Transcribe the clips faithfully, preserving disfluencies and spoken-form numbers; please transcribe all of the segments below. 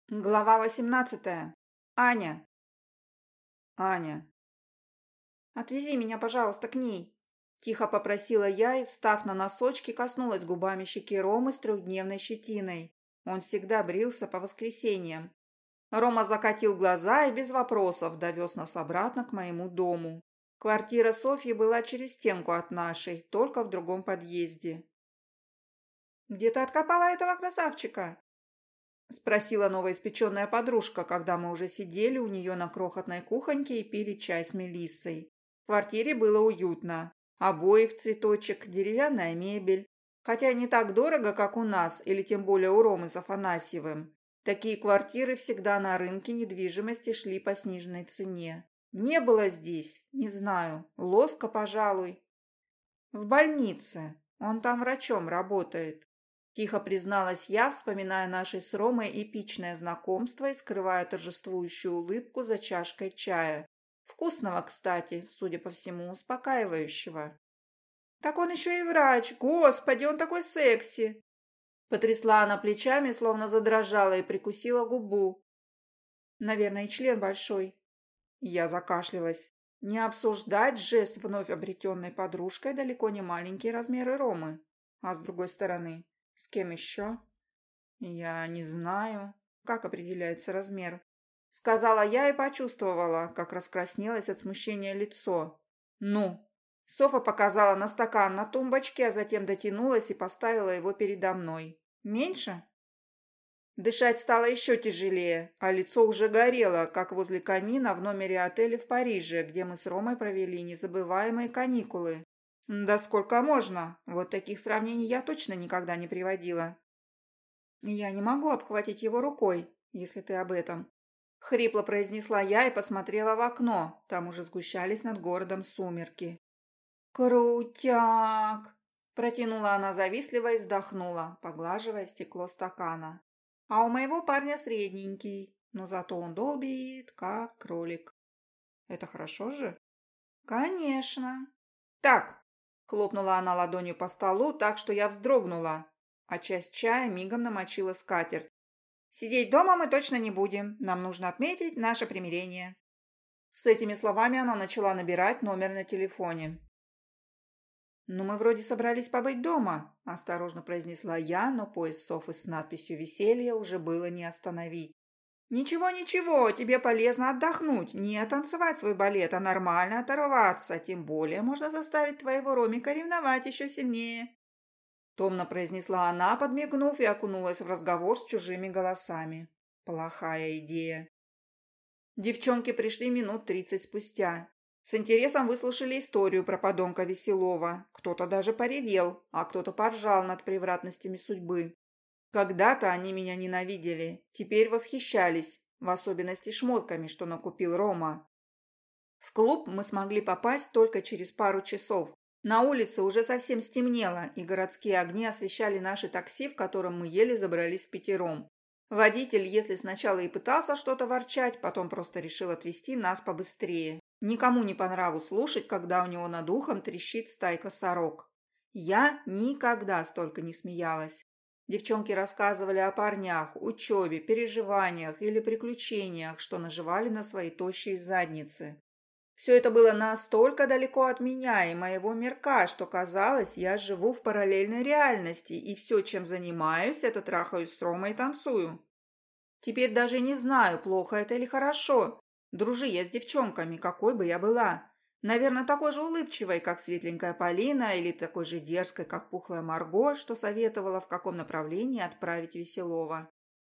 Глава восемнадцатая. Аня. Аня. «Отвези меня, пожалуйста, к ней», – тихо попросила я и, встав на носочки, коснулась губами щеки Ромы с трехдневной щетиной. Он всегда брился по воскресеньям. Рома закатил глаза и без вопросов довез нас обратно к моему дому. Квартира Софьи была через стенку от нашей, только в другом подъезде. «Где ты откопала этого красавчика?» – спросила новоиспеченная подружка, когда мы уже сидели у нее на крохотной кухоньке и пили чай с Мелиссой. В квартире было уютно. Обои в цветочек, деревянная мебель. Хотя не так дорого, как у нас, или тем более у Ромы с Афанасьевым. Такие квартиры всегда на рынке недвижимости шли по сниженной цене. Не было здесь, не знаю, Лоска, пожалуй. В больнице. Он там врачом работает. Тихо призналась я, вспоминая наше с Ромой эпичное знакомство и скрывая торжествующую улыбку за чашкой чая. Вкусного, кстати, судя по всему, успокаивающего. «Так он еще и врач! Господи, он такой секси!» Потрясла она плечами, словно задрожала и прикусила губу. «Наверное, и член большой». Я закашлялась. Не обсуждать жест вновь обретенной подружкой далеко не маленькие размеры Ромы. А с другой стороны, с кем еще? Я не знаю, как определяется размер. Сказала я и почувствовала, как раскраснелось от смущения лицо. «Ну?» Софа показала на стакан на тумбочке, а затем дотянулась и поставила его передо мной. «Меньше?» Дышать стало еще тяжелее, а лицо уже горело, как возле камина в номере отеля в Париже, где мы с Ромой провели незабываемые каникулы. Да сколько можно? Вот таких сравнений я точно никогда не приводила. «Я не могу обхватить его рукой, если ты об этом», — хрипло произнесла я и посмотрела в окно. Там уже сгущались над городом сумерки. «Крутяк!» — протянула она завистливо и вздохнула, поглаживая стекло стакана. «А у моего парня средненький, но зато он долбит, как кролик». «Это хорошо же?» «Конечно!» «Так!» — хлопнула она ладонью по столу, так что я вздрогнула, а часть чая мигом намочила скатерть. «Сидеть дома мы точно не будем. Нам нужно отметить наше примирение». С этими словами она начала набирать номер на телефоне. «Ну, мы вроде собрались побыть дома», – осторожно произнесла я, но поезд Софы с надписью «Веселье» уже было не остановить. «Ничего, ничего, тебе полезно отдохнуть, не танцевать свой балет, а нормально оторваться, тем более можно заставить твоего Ромика ревновать еще сильнее». Томно произнесла она, подмигнув, и окунулась в разговор с чужими голосами. Плохая идея. Девчонки пришли минут тридцать спустя. С интересом выслушали историю про подонка Веселова. Кто-то даже поревел, а кто-то поржал над превратностями судьбы. Когда-то они меня ненавидели, теперь восхищались, в особенности шмотками, что накупил Рома. В клуб мы смогли попасть только через пару часов. На улице уже совсем стемнело, и городские огни освещали наши такси, в котором мы еле забрались впятером. Водитель, если сначала и пытался что-то ворчать, потом просто решил отвезти нас побыстрее. Никому не по нраву слушать, когда у него над ухом трещит стайка сорок. Я никогда столько не смеялась. Девчонки рассказывали о парнях, учебе, переживаниях или приключениях, что наживали на свои тощие задницы. Все это было настолько далеко от меня и моего мирка, что казалось, я живу в параллельной реальности, и все, чем занимаюсь, это трахаюсь с Ромой и танцую. Теперь даже не знаю, плохо это или хорошо. Дружи я с девчонками, какой бы я была. Наверное, такой же улыбчивой, как светленькая Полина, или такой же дерзкой, как пухлая Марго, что советовала, в каком направлении отправить Веселова.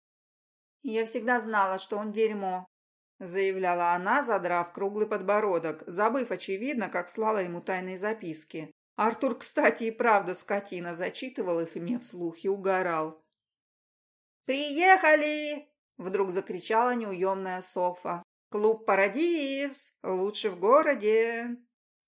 «Я всегда знала, что он дерьмо», — заявляла она, задрав круглый подбородок, забыв, очевидно, как слала ему тайные записки. Артур, кстати, и правда скотина, зачитывал их мне вслух и угорал. «Приехали!» — вдруг закричала неуемная Софа. «Клуб «Парадиз» лучший в городе!»